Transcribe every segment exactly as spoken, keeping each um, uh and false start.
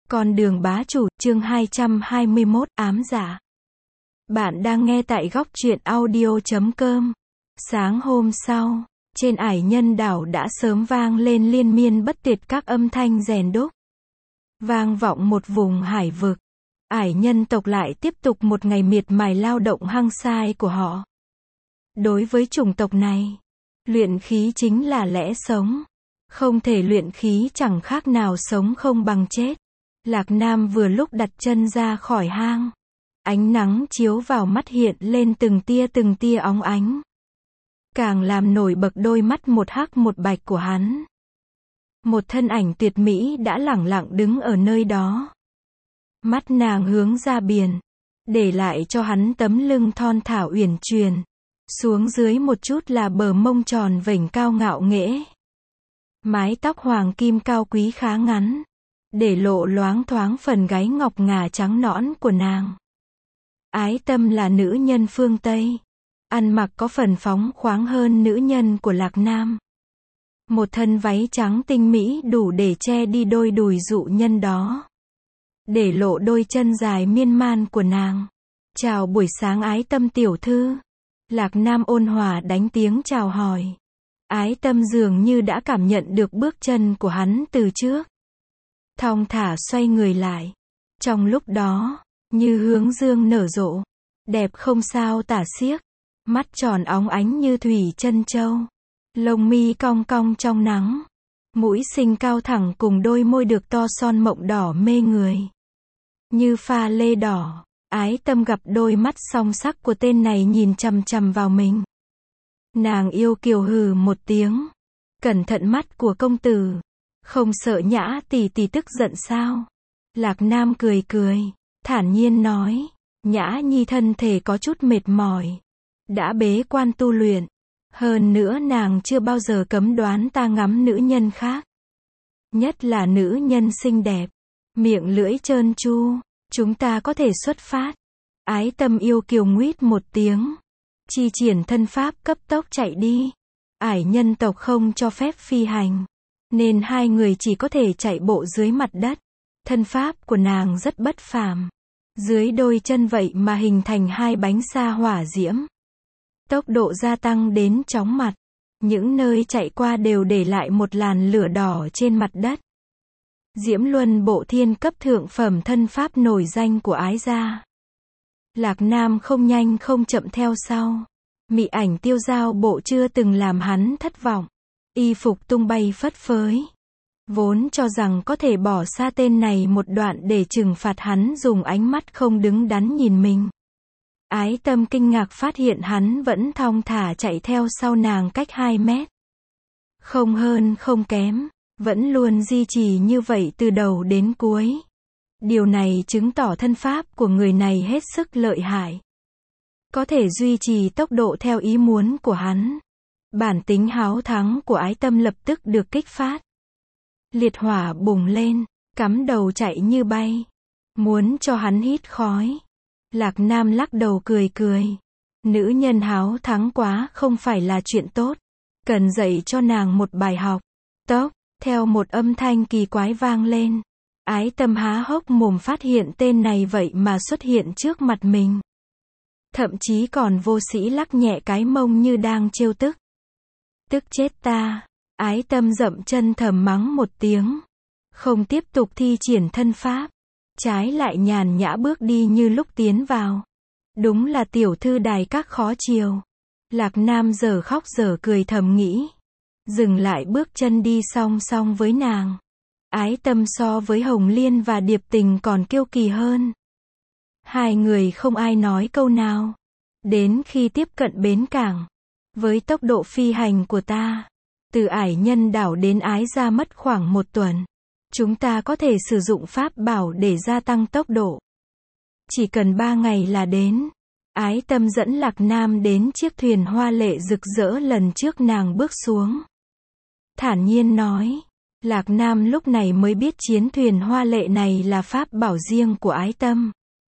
Con đường bá chủ, chương hai trăm hai mươi mốt, ám giả. Bạn đang nghe tại góc truyện audio chấm com. Sáng hôm sau, trên ải nhân đảo đã sớm vang lên liên miên bất tuyệt các âm thanh rèn đúc. Vang vọng một vùng hải vực. Ải nhân tộc lại tiếp tục một ngày miệt mài lao động hăng say của họ. Đối với chủng tộc này, luyện khí chính là lẽ sống. Không thể luyện khí chẳng khác nào sống không bằng chết. Lạc Nam vừa lúc đặt chân ra khỏi hang. Ánh nắng chiếu vào mắt hiện lên từng tia từng tia óng ánh. Càng làm nổi bật đôi mắt một hắc một bạch của hắn. Một thân ảnh tuyệt mỹ đã lẳng lặng đứng ở nơi đó. Mắt nàng hướng ra biển, để lại cho hắn tấm lưng thon thả uyển chuyển. Xuống dưới một chút là bờ mông tròn vểnh cao ngạo nghễ. Mái tóc hoàng kim cao quý khá ngắn, để lộ loáng thoáng phần gáy ngọc ngà trắng nõn của nàng. Ái Tâm là nữ nhân phương Tây, ăn mặc có phần phóng khoáng hơn nữ nhân của Lạc Nam. Một thân váy trắng tinh mỹ đủ để che đi đôi đùi dụ nhân đó, để lộ đôi chân dài miên man của nàng. Chào buổi sáng Ái Tâm tiểu thư. Lạc Nam ôn hòa đánh tiếng chào hỏi. Ái Tâm dường như đã cảm nhận được bước chân của hắn từ trước. Thong thả xoay người lại. Trong lúc đó, như hướng dương nở rộ, đẹp không sao tả xiếc, mắt tròn óng ánh như thủy chân châu, lông mi cong cong trong nắng, mũi xinh cao thẳng cùng đôi môi được to son mộng đỏ mê người. Như pha lê đỏ, Ái Tâm gặp đôi mắt song sắc của tên này nhìn chằm chằm vào mình. Nàng yêu kiều hừ một tiếng. Cẩn thận mắt của công tử. Không sợ Nhã tỷ tỷ tức giận sao? Lạc Nam cười cười, thản nhiên nói. Nhã Nhi thân thể có chút mệt mỏi, đã bế quan tu luyện. Hơn nữa nàng chưa bao giờ cấm đoán ta ngắm nữ nhân khác. Nhất là nữ nhân xinh đẹp, miệng lưỡi trơn tru. Chúng ta có thể xuất phát. Ái Tâm yêu kiều nguýt một tiếng, chi triển thân pháp cấp tốc chạy đi. Ải nhân tộc không cho phép phi hành, nên hai người chỉ có thể chạy bộ dưới mặt đất. Thân pháp của nàng rất bất phàm. Dưới đôi chân vậy mà hình thành hai bánh sa hỏa diễm. Tốc độ gia tăng đến chóng mặt. Những nơi chạy qua đều để lại một làn lửa đỏ trên mặt đất. Diễm Luân Bộ Thiên cấp thượng phẩm thân pháp nổi danh của Ái gia. Lạc Nam không nhanh không chậm theo sau. Mị ảnh tiêu giao bộ chưa từng làm hắn thất vọng. Y phục tung bay phất phới. Vốn cho rằng có thể bỏ xa tên này một đoạn để trừng phạt hắn dùng ánh mắt không đứng đắn nhìn mình. Ái Tâm kinh ngạc phát hiện hắn vẫn thong thả chạy theo sau nàng cách hai mét. Không hơn không kém, vẫn luôn duy trì như vậy từ đầu đến cuối. Điều này chứng tỏ thân pháp của người này hết sức lợi hại. Có thể duy trì tốc độ theo ý muốn của hắn. Bản tính háo thắng của Ái Tâm lập tức được kích phát. Liệt hỏa bùng lên, cắm đầu chạy như bay. Muốn cho hắn hít khói. Lạc Nam lắc đầu cười cười. Nữ nhân háo thắng quá không phải là chuyện tốt. Cần dạy cho nàng một bài học. Tốc, theo một âm thanh kỳ quái vang lên. Ái Tâm há hốc mồm phát hiện tên này vậy mà xuất hiện trước mặt mình. Thậm chí còn vô sĩ lắc nhẹ cái mông như đang trêu tức. Tức chết ta. Ái Tâm dậm chân thầm mắng một tiếng. Không tiếp tục thi triển thân pháp. Trái lại nhàn nhã bước đi như lúc tiến vào. Đúng là tiểu thư đài các khó chiều. Lạc Nam giờ khóc giờ cười thầm nghĩ. Dừng lại bước chân đi song song với nàng. Ái Tâm so với Hồng Liên và Điệp Tình còn kiêu kỳ hơn. Hai người không ai nói câu nào. Đến khi tiếp cận bến cảng. Với tốc độ phi hành của ta, từ ải nhân đảo đến Ái gia mất khoảng một tuần. Chúng ta có thể sử dụng pháp bảo để gia tăng tốc độ. Chỉ cần ba ngày là đến. Ái Tâm dẫn Lạc Nam đến chiếc thuyền hoa lệ rực rỡ lần trước nàng bước xuống. Thản nhiên nói. Lạc Nam lúc này mới biết chiến thuyền hoa lệ này là pháp bảo riêng của Ái Tâm.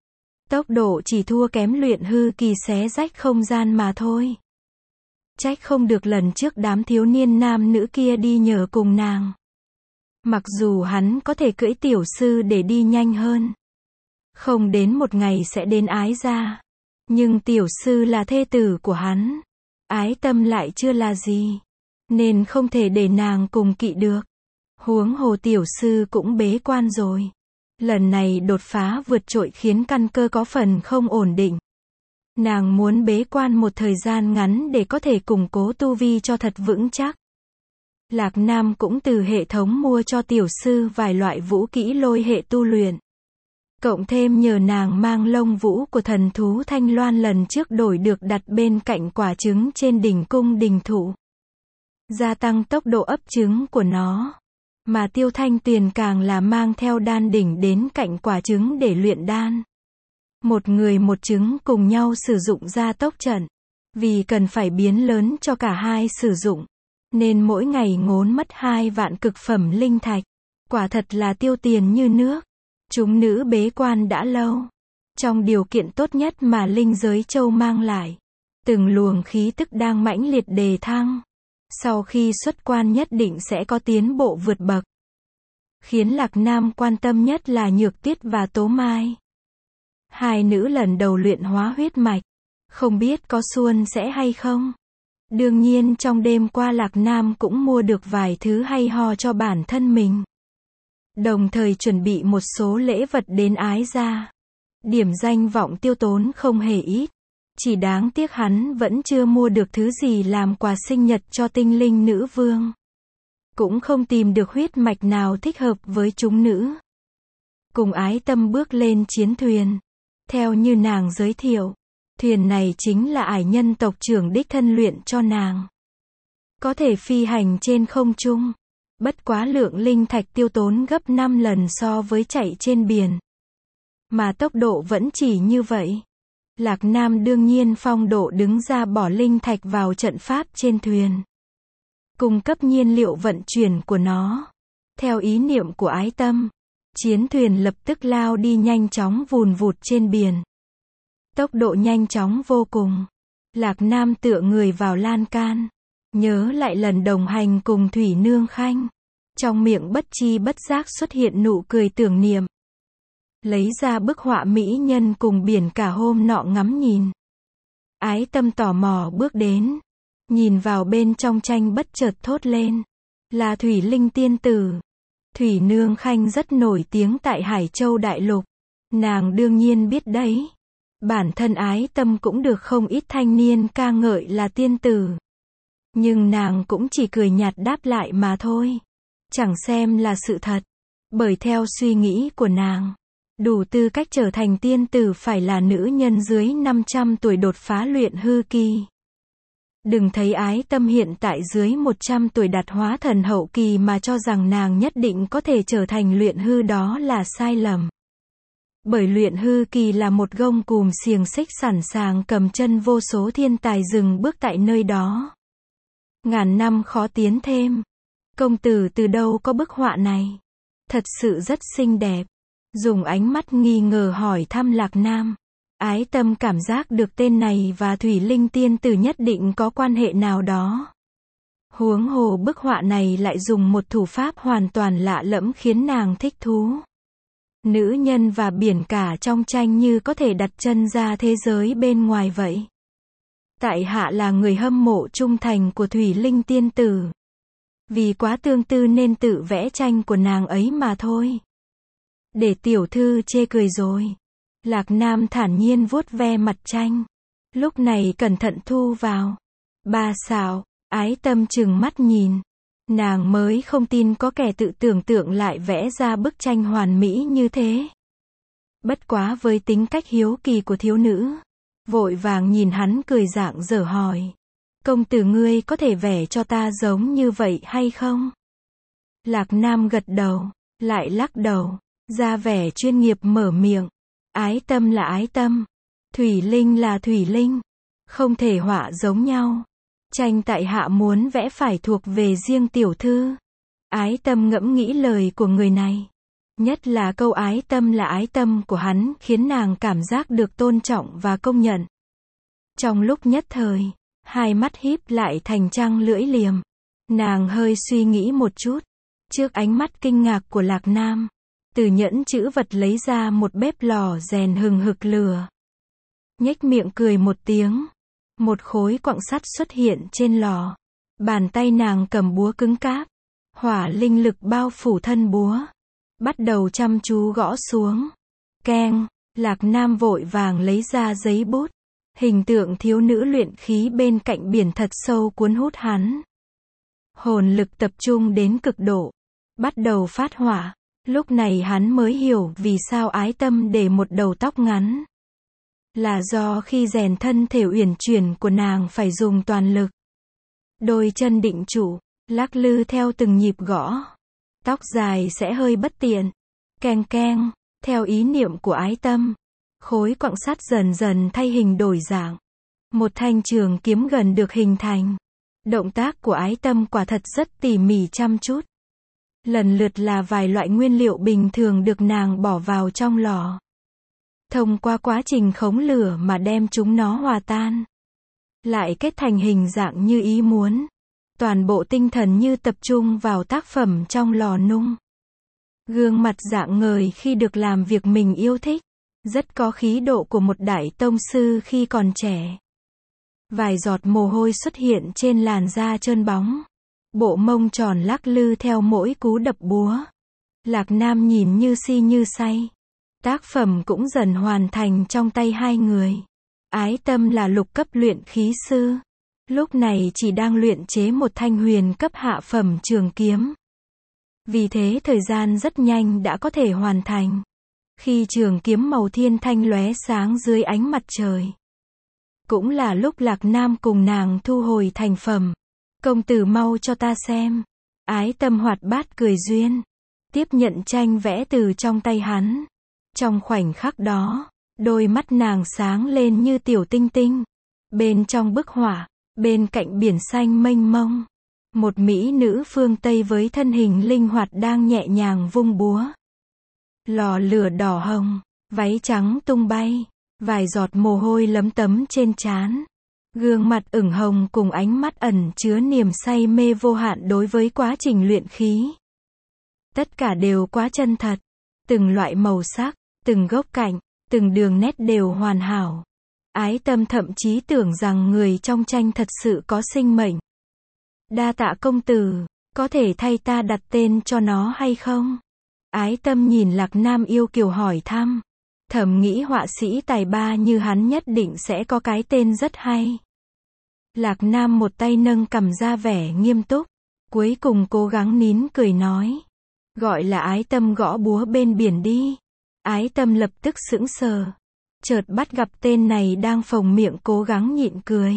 Tốc độ chỉ thua kém luyện hư kỳ xé rách không gian mà thôi. Trách không được lần trước đám thiếu niên nam nữ kia đi nhờ cùng nàng. Mặc dù hắn có thể cưỡi tiểu sư để đi nhanh hơn. Không đến một ngày sẽ đến Ái gia. Nhưng tiểu sư là thê tử của hắn. Ái Tâm lại chưa là gì. Nên không thể để nàng cùng kỵ được. Huống hồ tiểu sư cũng bế quan rồi. Lần này đột phá vượt trội khiến căn cơ có phần không ổn định. Nàng muốn bế quan một thời gian ngắn để có thể củng cố tu vi cho thật vững chắc. Lạc Nam cũng từ hệ thống mua cho tiểu sư vài loại vũ kỹ lôi hệ tu luyện. Cộng thêm nhờ nàng mang lông vũ của thần thú Thanh Loan lần trước đổi được đặt bên cạnh quả trứng trên đỉnh cung đình thụ. Gia tăng tốc độ ấp trứng của nó. Mà Tiêu Thanh Tuyền càng là mang theo đan đỉnh đến cạnh quả trứng để luyện đan. Một người một trứng cùng nhau sử dụng gia tốc trận. Vì cần phải biến lớn cho cả hai sử dụng. Nên mỗi ngày ngốn mất hai vạn cực phẩm linh thạch. Quả thật là tiêu tiền như nước. Chúng nữ bế quan đã lâu. Trong điều kiện tốt nhất mà linh giới châu mang lại. Từng luồng khí tức đang mãnh liệt đề thăng. Sau khi xuất quan nhất định sẽ có tiến bộ vượt bậc. Khiến Lạc Nam quan tâm nhất là Nhược Tuyết và Tố Mai. Hai nữ lần đầu luyện hóa huyết mạch. Không biết có suôn sẻ hay không? Đương nhiên trong đêm qua Lạc Nam cũng mua được vài thứ hay ho cho bản thân mình. Đồng thời chuẩn bị một số lễ vật đến Ái gia. Điểm danh vọng tiêu tốn không hề ít. Chỉ đáng tiếc hắn vẫn chưa mua được thứ gì làm quà sinh nhật cho tinh linh nữ vương. Cũng không tìm được huyết mạch nào thích hợp với chúng nữ. Cùng Ái Tâm bước lên chiến thuyền. Theo như nàng giới thiệu, thuyền này chính là ải nhân tộc trưởng đích thân luyện cho nàng. Có thể phi hành trên không trung. Bất quá lượng linh thạch tiêu tốn gấp năm lần so với chạy trên biển. Mà tốc độ vẫn chỉ như vậy. Lạc Nam đương nhiên phong độ đứng ra bỏ linh thạch vào trận pháp trên thuyền. Cung cấp nhiên liệu vận chuyển của nó. Theo ý niệm của Ái Tâm, chiến thuyền lập tức lao đi nhanh chóng vùn vụt trên biển. Tốc độ nhanh chóng vô cùng. Lạc Nam tựa người vào lan can. Nhớ lại lần đồng hành cùng Thủy Nương Khanh. Trong miệng bất chi bất giác xuất hiện nụ cười tưởng niệm. Lấy ra bức họa mỹ nhân cùng biển cả hôm nọ ngắm nhìn. Ái Tâm tò mò bước đến. Nhìn vào bên trong tranh bất chợt thốt lên. Là Thủy Linh tiên tử. Thủy Nương Khanh rất nổi tiếng tại Hải Châu Đại Lục. Nàng đương nhiên biết đấy. Bản thân Ái Tâm cũng được không ít thanh niên ca ngợi là tiên tử. Nhưng nàng cũng chỉ cười nhạt đáp lại mà thôi. Chẳng xem là sự thật. Bởi theo suy nghĩ của nàng, đủ tư cách trở thành tiên tử phải là nữ nhân dưới năm trăm tuổi đột phá luyện hư kỳ. Đừng thấy Ái Tâm hiện tại dưới một trăm tuổi đạt hóa thần hậu kỳ mà cho rằng nàng nhất định có thể trở thành luyện hư, đó là sai lầm. Bởi luyện hư kỳ là một gông cùm xiềng xích sẵn sàng cầm chân vô số thiên tài dừng bước tại nơi đó. Ngàn năm khó tiến thêm. Công tử từ đâu có bức họa này? Thật sự rất xinh đẹp. Dùng ánh mắt nghi ngờ hỏi thăm Lạc Nam. Ái Tâm cảm giác được tên này và Thủy Linh tiên tử nhất định có quan hệ nào đó. Huống hồ bức họa này lại dùng một thủ pháp hoàn toàn lạ lẫm khiến nàng thích thú. Nữ nhân và biển cả trong tranh như có thể đặt chân ra thế giới bên ngoài vậy. Tại hạ là người hâm mộ trung thành của Thủy Linh tiên tử. Vì quá tương tư nên tự vẽ tranh của nàng ấy mà thôi. Để tiểu thư chê cười rồi. Lạc Nam thản nhiên vuốt ve mặt tranh. Lúc này cẩn thận thu vào. Ba xạo, Ái Tâm trừng mắt nhìn. Nàng mới không tin có kẻ tự tưởng tượng lại vẽ ra bức tranh hoàn mỹ như thế. Bất quá với tính cách hiếu kỳ của thiếu nữ, vội vàng nhìn hắn cười rạng dở hỏi. Công tử ngươi có thể vẽ cho ta giống như vậy hay không? Lạc Nam gật đầu, lại lắc đầu, ra vẻ chuyên nghiệp mở miệng. Ái Tâm là Ái Tâm, Thủy Linh là Thủy Linh, không thể họa giống nhau. Tranh tại hạ muốn vẽ phải thuộc về riêng tiểu thư. Ái Tâm ngẫm nghĩ lời của người này. Nhất là câu Ái Tâm là Ái Tâm của hắn khiến nàng cảm giác được tôn trọng và công nhận. Trong lúc nhất thời, hai mắt híp lại thành trăng lưỡi liềm. Nàng hơi suy nghĩ một chút. Trước ánh mắt kinh ngạc của Lạc Nam, từ nhẫn chữ vật lấy ra một bếp lò rèn hừng hực lửa. Nhếch miệng cười một tiếng. Một khối quặng sắt xuất hiện trên lò. Bàn tay nàng cầm búa cứng cáp. Hỏa linh lực bao phủ thân búa. Bắt đầu chăm chú gõ xuống. Keng, Lạc Nam vội vàng lấy ra giấy bút. Hình tượng thiếu nữ luyện khí bên cạnh biển thật sâu cuốn hút hắn. Hồn lực tập trung đến cực độ. Bắt đầu phát hỏa. Lúc này hắn mới hiểu vì sao Ái Tâm để một đầu tóc ngắn. Là do khi rèn thân thể uyển chuyển của nàng phải dùng toàn lực. Đôi chân định trụ, lắc lư theo từng nhịp gõ. Tóc dài sẽ hơi bất tiện. Keng keng, theo ý niệm của Ái Tâm. Khối quặng sắt dần dần thay hình đổi dạng. Một thanh trường kiếm gần được hình thành. Động tác của Ái Tâm quả thật rất tỉ mỉ chăm chút. Lần lượt là vài loại nguyên liệu bình thường được nàng bỏ vào trong lò. Thông qua quá trình khống lửa mà đem chúng nó hòa tan. Lại kết thành hình dạng như ý muốn. Toàn bộ tinh thần như tập trung vào tác phẩm trong lò nung. Gương mặt rạng ngời khi được làm việc mình yêu thích. Rất có khí độ của một đại tông sư khi còn trẻ. Vài giọt mồ hôi xuất hiện trên làn da trơn bóng. Bộ mông tròn lắc lư theo mỗi cú đập búa. Lạc Nam nhìn như si như say. Tác phẩm cũng dần hoàn thành trong tay hai người. Ái Tâm là lục cấp luyện khí sư. Lúc này chỉ đang luyện chế một thanh huyền cấp hạ phẩm trường kiếm. Vì thế thời gian rất nhanh đã có thể hoàn thành. Khi trường kiếm màu thiên thanh lóe sáng dưới ánh mặt trời. Cũng là lúc Lạc Nam cùng nàng thu hồi thành phẩm. Công tử mau cho ta xem. Ái Tâm hoạt bát cười duyên. Tiếp nhận tranh vẽ từ trong tay hắn. Trong khoảnh khắc đó, đôi mắt nàng sáng lên như tiểu tinh tinh. Bên trong bức họa, bên cạnh biển xanh mênh mông. Một mỹ nữ phương Tây với thân hình linh hoạt đang nhẹ nhàng vung búa. Lò lửa đỏ hồng, váy trắng tung bay. Vài giọt mồ hôi lấm tấm trên trán. Gương mặt ửng hồng cùng ánh mắt ẩn chứa niềm say mê vô hạn đối với quá trình luyện khí. Tất cả đều quá chân thật. Từng loại màu sắc, từng góc cạnh, từng đường nét đều hoàn hảo. Ái Tâm thậm chí tưởng rằng người trong tranh thật sự có sinh mệnh. Đa tạ công tử, có thể thay ta đặt tên cho nó hay không? Ái Tâm nhìn Lạc Nam yêu kiều hỏi thăm. Thầm nghĩ họa sĩ tài ba như hắn nhất định sẽ có cái tên rất hay. Lạc Nam một tay nâng cằm ra vẻ nghiêm túc. Cuối cùng cố gắng nín cười nói. Gọi là Ái Tâm gõ búa bên biển đi. Ái Tâm lập tức sững sờ. Chợt bắt gặp tên này đang phồng miệng cố gắng nhịn cười.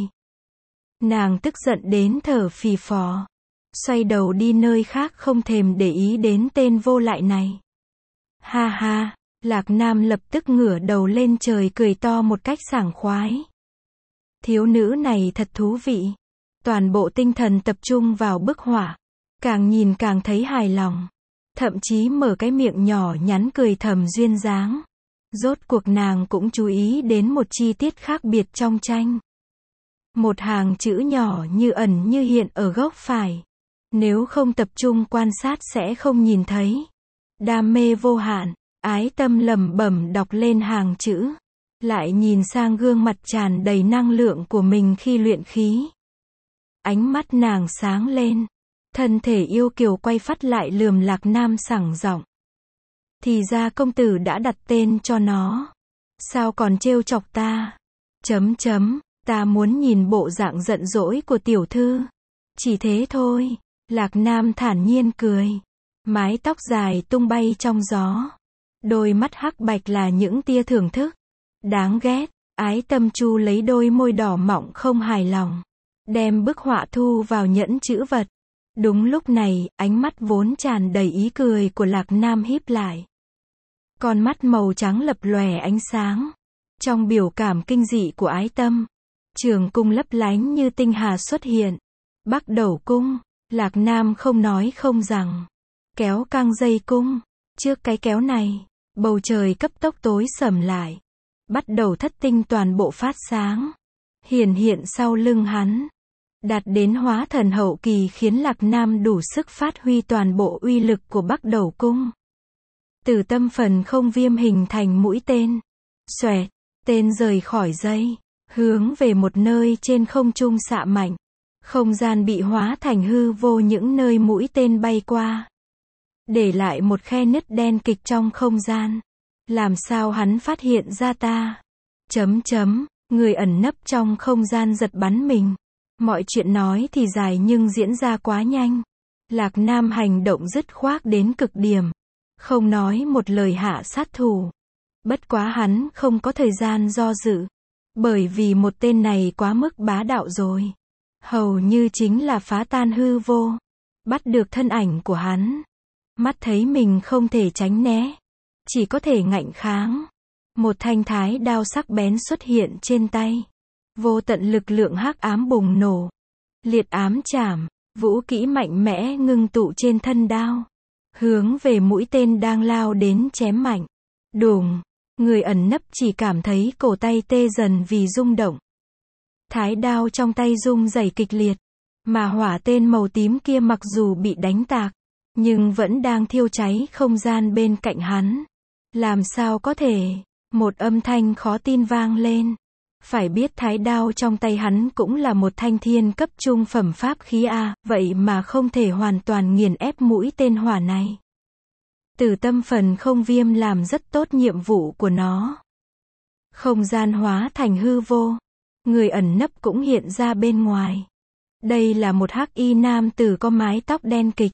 Nàng tức giận đến thở phì phò. Xoay đầu đi nơi khác không thèm để ý đến tên vô lại này. Ha ha, Lạc Nam lập tức ngửa đầu lên trời cười to một cách sảng khoái. Thiếu nữ này thật thú vị. Toàn bộ tinh thần tập trung vào bức họa. Càng nhìn càng thấy hài lòng. Thậm chí mở cái miệng nhỏ nhắn cười thầm duyên dáng. Rốt cuộc nàng cũng chú ý đến một chi tiết khác biệt trong tranh. Một hàng chữ nhỏ như ẩn như hiện ở góc phải. Nếu không tập trung quan sát sẽ không nhìn thấy. Đam mê vô hạn, Ái Tâm lẩm bẩm đọc lên hàng chữ. Lại nhìn sang gương mặt tràn đầy năng lượng của mình khi luyện khí. Ánh mắt nàng sáng lên. Thân thể yêu kiều quay phắt lại lườm Lạc Nam sảng giọng. Thì ra công tử đã đặt tên cho nó. Sao còn trêu chọc ta? Chấm chấm, ta muốn nhìn bộ dạng giận dỗi của tiểu thư. Chỉ thế thôi. Lạc Nam thản nhiên cười. Mái tóc dài tung bay trong gió. Đôi mắt hắc bạch là những tia thưởng thức. Đáng ghét. Ái Tâm chu lấy đôi môi đỏ mọng không hài lòng. Đem bức họa thu vào nhẫn chữ vật. Đúng lúc này, ánh mắt vốn tràn đầy ý cười của Lạc Nam híp lại. Con mắt màu trắng lập lòe ánh sáng. Trong biểu cảm kinh dị của Ái Tâm, trường cung lấp lánh như tinh hà xuất hiện. Bắc Đầu cung, Lạc Nam không nói không rằng. Kéo căng dây cung. Trước cái kéo này, bầu trời cấp tốc tối sầm lại. Bắt đầu thất tinh toàn bộ phát sáng. Hiển hiện sau lưng hắn. đạt đến hóa thần hậu kỳ khiến Lạc Nam đủ sức phát huy toàn bộ uy lực của Bắc Đầu Cung. Từ tâm phần không viêm hình thành mũi tên. Xoẹt, tên rời khỏi dây, hướng về một nơi trên không trung xạ mạnh. Không gian bị hóa thành hư vô những nơi mũi tên bay qua. Để lại một khe nứt đen kịch trong không gian. Làm sao hắn phát hiện ra ta? Chấm chấm, người ẩn nấp trong không gian giật bắn mình. Mọi chuyện nói thì dài nhưng diễn ra quá nhanh. Lạc Nam hành động dứt khoát đến cực điểm. Không nói một lời hạ sát thủ. Bất quá hắn không có thời gian do dự. Bởi vì một tên này quá mức bá đạo rồi. Hầu như chính là phá tan hư vô. Bắt được thân ảnh của hắn. Mắt thấy mình không thể tránh né. Chỉ có thể ngạnh kháng. Một thanh thái đao sắc bén xuất hiện trên tay. Vô tận lực lượng hắc ám bùng nổ. Liệt ám chảm, vũ kỹ mạnh mẽ ngưng tụ trên thân đao. Hướng về mũi tên đang lao đến chém mạnh. Đùng, người ẩn nấp chỉ cảm thấy cổ tay tê dần vì rung động. Thái đao trong tay rung rẩy kịch liệt. Mà hỏa tên màu tím kia mặc dù bị đánh tạc, nhưng vẫn đang thiêu cháy không gian bên cạnh hắn. Làm sao có thể? Một âm thanh khó tin vang lên. Phải biết thái đao trong tay hắn cũng là một thanh thiên cấp trung phẩm pháp khí A, vậy mà không thể hoàn toàn nghiền ép mũi tên hỏa này. Từ tâm phần không viêm làm rất tốt nhiệm vụ của nó. Không gian hóa thành hư vô. Người ẩn nấp cũng hiện ra bên ngoài. Đây là một hắc y nam tử có mái tóc đen kịch.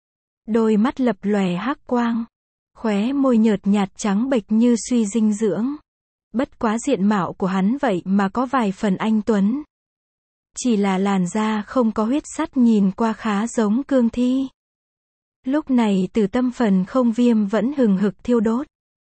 Đôi mắt lập lòe hắc quang. Khóe môi nhợt nhạt trắng bệch như suy dinh dưỡng. Bất quá diện mạo của hắn vậy mà có vài phần anh tuấn. Chỉ là làn da không có huyết sắt nhìn qua khá giống cương thi. Lúc này từ tâm phần không viêm vẫn hừng hực thiêu đốt.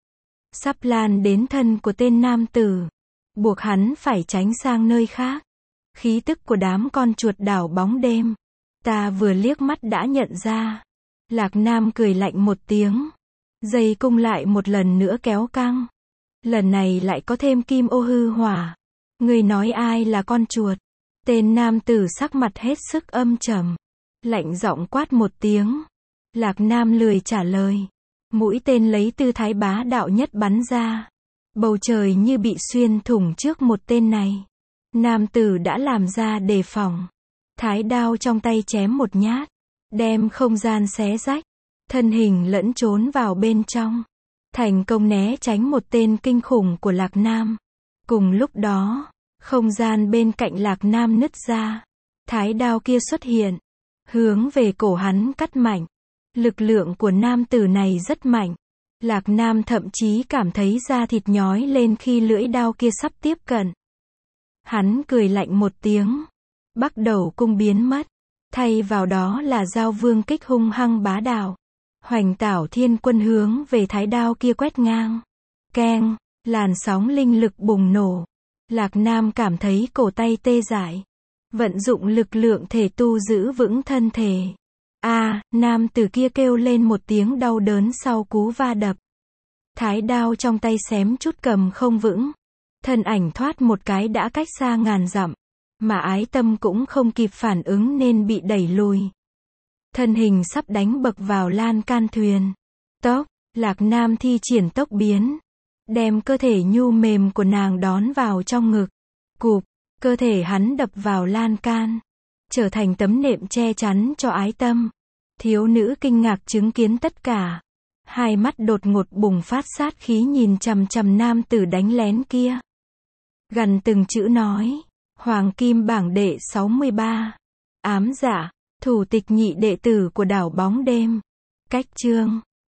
Sắp lan đến thân của tên nam tử. Buộc hắn phải tránh sang nơi khác. Khí tức của đám con chuột đảo bóng đêm. Ta vừa liếc mắt đã nhận ra. Lạc Nam cười lạnh một tiếng. Dây cung lại một lần nữa kéo căng. Lần này lại có thêm kim ô hư hỏa. Người nói ai là con chuột? Tên nam tử sắc mặt hết sức âm trầm. Lạnh giọng quát một tiếng. Lạc Nam lười trả lời. Mũi tên lấy tư thái bá đạo nhất bắn ra. Bầu trời như bị xuyên thủng trước một tên này. Nam tử đã làm ra đề phòng. Thái đao trong tay chém một nhát. Đem không gian xé rách. Thân hình lẫn trốn vào bên trong. Thành công né tránh một tên kinh khủng của Lạc Nam. Cùng lúc đó, không gian bên cạnh Lạc Nam nứt ra. Thái đao kia xuất hiện. Hướng về cổ hắn cắt mạnh. Lực lượng của nam tử này rất mạnh. Lạc Nam thậm chí cảm thấy da thịt nhói lên khi lưỡi đao kia sắp tiếp cận. Hắn cười lạnh một tiếng. Bắc Đầu Cung biến mất. Thay vào đó là Giao Vương kích hung hăng bá đạo. Hoành Tảo Thiên Quân hướng về thái đao kia quét ngang. Keng, làn sóng linh lực bùng nổ. Lạc Nam cảm thấy cổ tay tê dại. Vận dụng lực lượng thể tu giữ vững thân thể. A, à, nam tử kia kêu lên một tiếng đau đớn sau cú va đập. Thái đao trong tay xém chút cầm không vững. Thân ảnh thoát một cái đã cách xa ngàn dặm. Mà ái tâm cũng không kịp phản ứng nên bị đẩy lùi. Thân hình sắp đánh bậc vào lan can thuyền. Tốc, Lạc Nam thi triển tốc biến. Đem cơ thể nhu mềm của nàng đón vào trong ngực. Cụp, cơ thể hắn đập vào lan can. Trở thành tấm nệm che chắn cho ái tâm. Thiếu nữ kinh ngạc chứng kiến tất cả. Hai mắt đột ngột bùng phát sát khí nhìn chằm chằm nam tử đánh lén kia. Gần từng chữ nói. Hoàng kim bảng đệ sáu mươi ba. Ám giả, thủ tịch nhị đệ tử của đảo bóng đêm. Cách chương